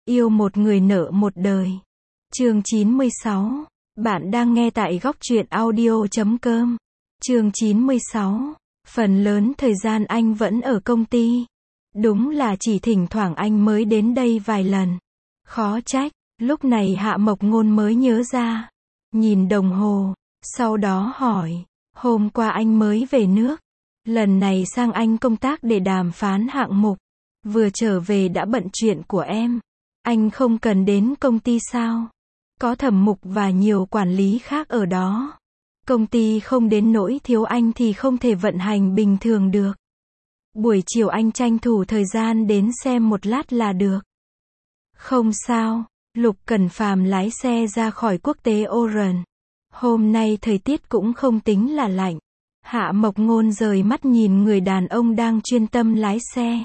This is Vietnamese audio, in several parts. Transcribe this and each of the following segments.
Yêu một người nợ một đời. Chương 96. Bạn đang nghe tại góc truyện audio.com. Chương 96. Phần lớn thời gian anh vẫn ở công ty. Đúng là chỉ thỉnh thoảng anh mới đến đây vài lần. Khó trách, lúc này Hạ Mộc Ngôn mới nhớ ra. Nhìn đồng hồ, sau đó hỏi, hôm qua anh mới về nước. Lần này sang Anh công tác để đàm phán hạng mục. Vừa trở về đã bận chuyện của em. Anh không cần đến công ty sao? Có thẩm mục và nhiều quản lý khác ở đó. Công ty không đến nỗi thiếu anh thì không thể vận hành bình thường được. Buổi chiều anh tranh thủ thời gian đến xem một lát là được. Không sao, Lục Cẩn Phàm lái xe ra khỏi quốc tế Oran. Hôm nay thời tiết cũng không tính là lạnh. Hạ Mộc Ngôn rời mắt nhìn người đàn ông đang chuyên tâm lái xe.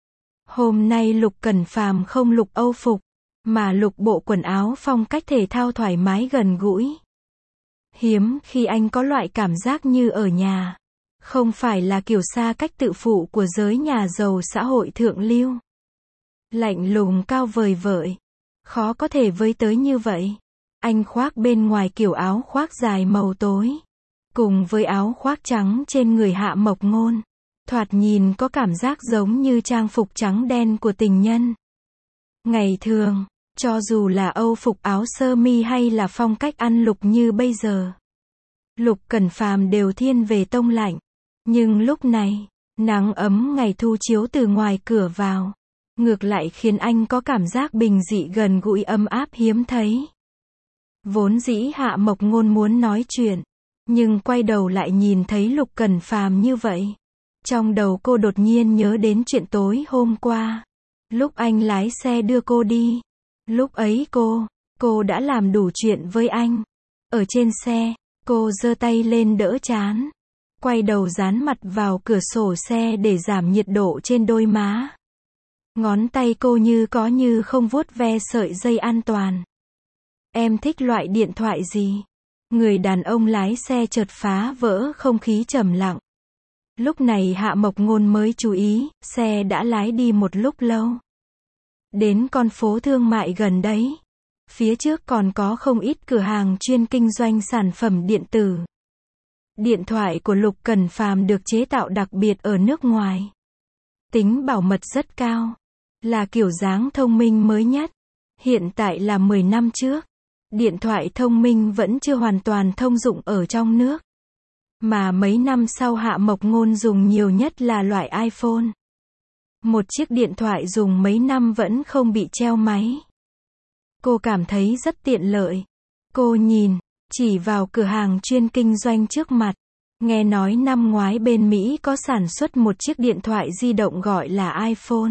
Hôm nay Lục Cẩn Phàm không lục Âu phục, mà lục bộ quần áo phong cách thể thao thoải mái gần gũi. Hiếm khi anh có loại cảm giác như ở nhà. Không phải là kiểu xa cách tự phụ của giới nhà giàu xã hội thượng lưu. Lạnh lùng cao vời vợi. Khó có thể với tới như vậy. Anh khoác bên ngoài kiểu áo khoác dài màu tối. Cùng với áo khoác trắng trên người Hạ Mộc Ngôn. Thoạt nhìn có cảm giác giống như trang phục trắng đen của tình nhân. Ngày thường, cho dù là Âu phục áo sơ mi hay là phong cách ăn lục như bây giờ, Lục Cẩn Phàm đều thiên về tông lạnh. Nhưng lúc này, nắng ấm ngày thu chiếu từ ngoài cửa vào, ngược lại khiến anh có cảm giác bình dị gần gũi ấm áp hiếm thấy. Vốn dĩ Hạ Mộc Ngôn muốn nói chuyện, nhưng quay đầu lại nhìn thấy Lục Cẩn Phàm như vậy. Trong đầu cô đột nhiên nhớ đến chuyện tối hôm qua. Lúc anh lái xe đưa cô đi. Lúc ấy cô đã làm đủ chuyện với anh. Ở trên xe, cô giơ tay lên đỡ trán. Quay đầu dán mặt vào cửa sổ xe để giảm nhiệt độ trên đôi má. Ngón tay cô như có như không vuốt ve sợi dây an toàn. Em thích loại điện thoại gì? Người đàn ông lái xe chợt phá vỡ không khí trầm lặng. Lúc này Hạ Mộc Ngôn mới chú ý, xe đã lái đi một lúc lâu. Đến con phố thương mại gần đấy. Phía trước còn có không ít cửa hàng chuyên kinh doanh sản phẩm điện tử. Điện thoại của Lục Cẩn Phàm được chế tạo đặc biệt ở nước ngoài. Tính bảo mật rất cao. Là kiểu dáng thông minh mới nhất. Hiện tại là 10 năm trước. Điện thoại thông minh vẫn chưa hoàn toàn thông dụng ở trong nước. Mà mấy năm sau Hạ Mộc Ngôn dùng nhiều nhất là loại iPhone. Một chiếc điện thoại dùng mấy năm vẫn không bị treo máy. Cô cảm thấy rất tiện lợi. Cô nhìn, chỉ vào cửa hàng chuyên kinh doanh trước mặt. Nghe nói năm ngoái bên Mỹ có sản xuất một chiếc điện thoại di động gọi là iPhone.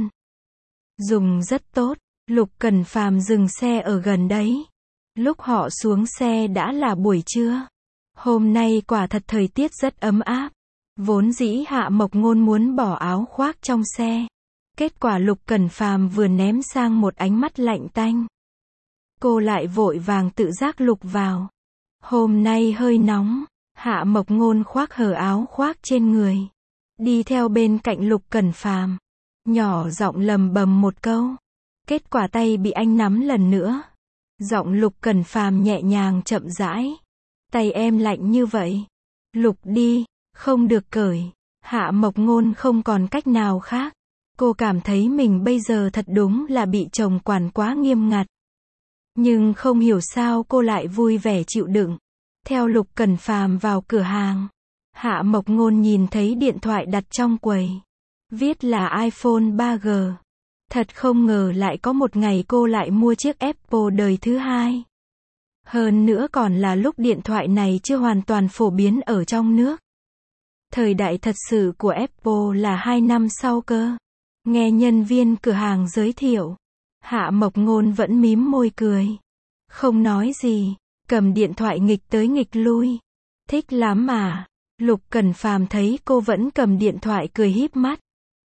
Dùng rất tốt. Lục Cẩn Phàm dừng xe ở gần đấy. Lúc họ xuống xe đã là buổi trưa. Hôm nay quả thật thời tiết rất ấm áp. Vốn dĩ Hạ Mộc Ngôn muốn bỏ áo khoác trong xe. Kết quả Lục Cẩn Phàm vừa ném sang một ánh mắt lạnh tanh. Cô lại vội vàng tự giác lục vào. Hôm nay hơi nóng. Hạ Mộc Ngôn khoác hở áo khoác trên người. Đi theo bên cạnh Lục Cẩn Phàm. Nhỏ giọng lầm bầm một câu. Kết quả tay bị anh nắm lần nữa. Giọng Lục Cẩn Phàm nhẹ nhàng chậm rãi. Tay em lạnh như vậy. Lục đi, không được cởi. Hạ Mộc Ngôn không còn cách nào khác. Cô cảm thấy mình bây giờ thật đúng là bị chồng quản quá nghiêm ngặt. Nhưng không hiểu sao cô lại vui vẻ chịu đựng. Theo Lục Cẩn Phàm vào cửa hàng. Hạ Mộc Ngôn nhìn thấy điện thoại đặt trong quầy. Viết là iPhone 3G. Thật không ngờ lại có một ngày cô lại mua chiếc Apple đời thứ hai. Hơn nữa còn là lúc điện thoại này chưa hoàn toàn phổ biến ở trong nước. Thời đại thật sự của Apple là 2 năm sau cơ. Nghe nhân viên cửa hàng giới thiệu. Hạ Mộc Ngôn vẫn mím môi cười. Không nói gì. Cầm điện thoại nghịch tới nghịch lui. Thích lắm mà. Lục Cẩn Phàm thấy cô vẫn cầm điện thoại cười híp mắt.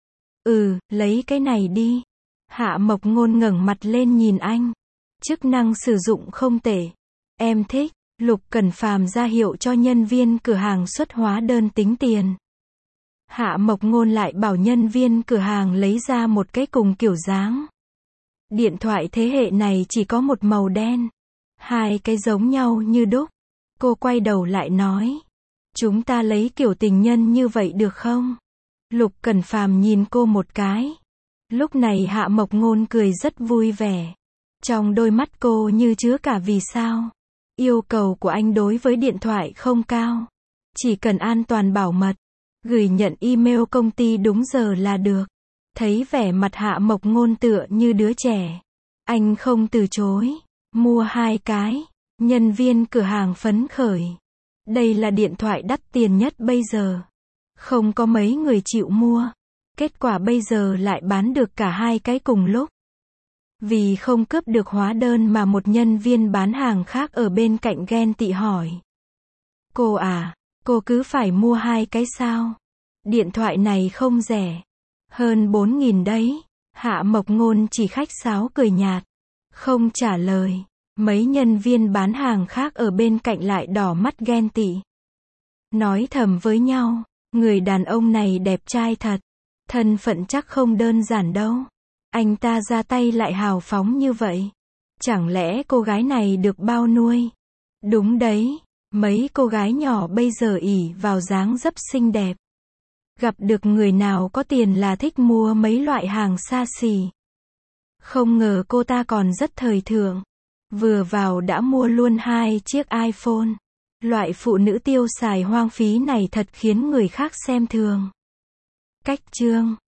Lấy cái này đi. Hạ Mộc Ngôn ngẩng mặt lên nhìn anh. Chức năng sử dụng không tệ. Em thích. Lục Cẩn Phàm ra hiệu cho nhân viên cửa hàng xuất hóa đơn tính tiền. Hạ Mộc Ngôn lại bảo nhân viên cửa hàng lấy ra một cái cùng kiểu dáng. Điện thoại thế hệ này chỉ có một màu đen. Hai cái giống nhau như đúc. Cô quay đầu lại nói. Chúng ta lấy kiểu tình nhân như vậy được không? Lục Cẩn Phàm nhìn cô một cái. Lúc này Hạ Mộc Ngôn cười rất vui vẻ. Trong đôi mắt cô như chứa cả vì sao. Yêu cầu của anh đối với điện thoại không cao. Chỉ cần an toàn bảo mật. Gửi nhận email công ty đúng giờ là được. Thấy vẻ mặt Hạ Mộc Ngôn tựa như đứa trẻ. Anh không từ chối. Mua 2 cái. Nhân viên cửa hàng phấn khởi. Đây là điện thoại đắt tiền nhất bây giờ. Không có mấy người chịu mua. Kết quả bây giờ lại bán được cả 2 cái cùng lúc. Vì không cướp được hóa đơn mà một nhân viên bán hàng khác ở bên cạnh ghen tị hỏi. Cô à, cô cứ phải mua 2 cái sao? Điện thoại này không rẻ. Hơn 4.000 đấy. Hạ Mộc Ngôn chỉ khách sáo cười nhạt. Không trả lời. Mấy nhân viên bán hàng khác ở bên cạnh lại đỏ mắt ghen tị. Nói thầm với nhau. Người đàn ông này đẹp trai thật. Thân phận chắc không đơn giản đâu. Anh ta ra tay lại hào phóng như vậy. Chẳng lẽ cô gái này được bao nuôi? Đúng đấy. Mấy cô gái nhỏ bây giờ ỷ vào dáng dấp xinh đẹp. Gặp được người nào có tiền là thích mua mấy loại hàng xa xỉ. Không ngờ cô ta còn rất thời thượng. Vừa vào đã mua luôn 2 chiếc iPhone. Loại phụ nữ tiêu xài hoang phí này thật khiến người khác xem thường. Cách chương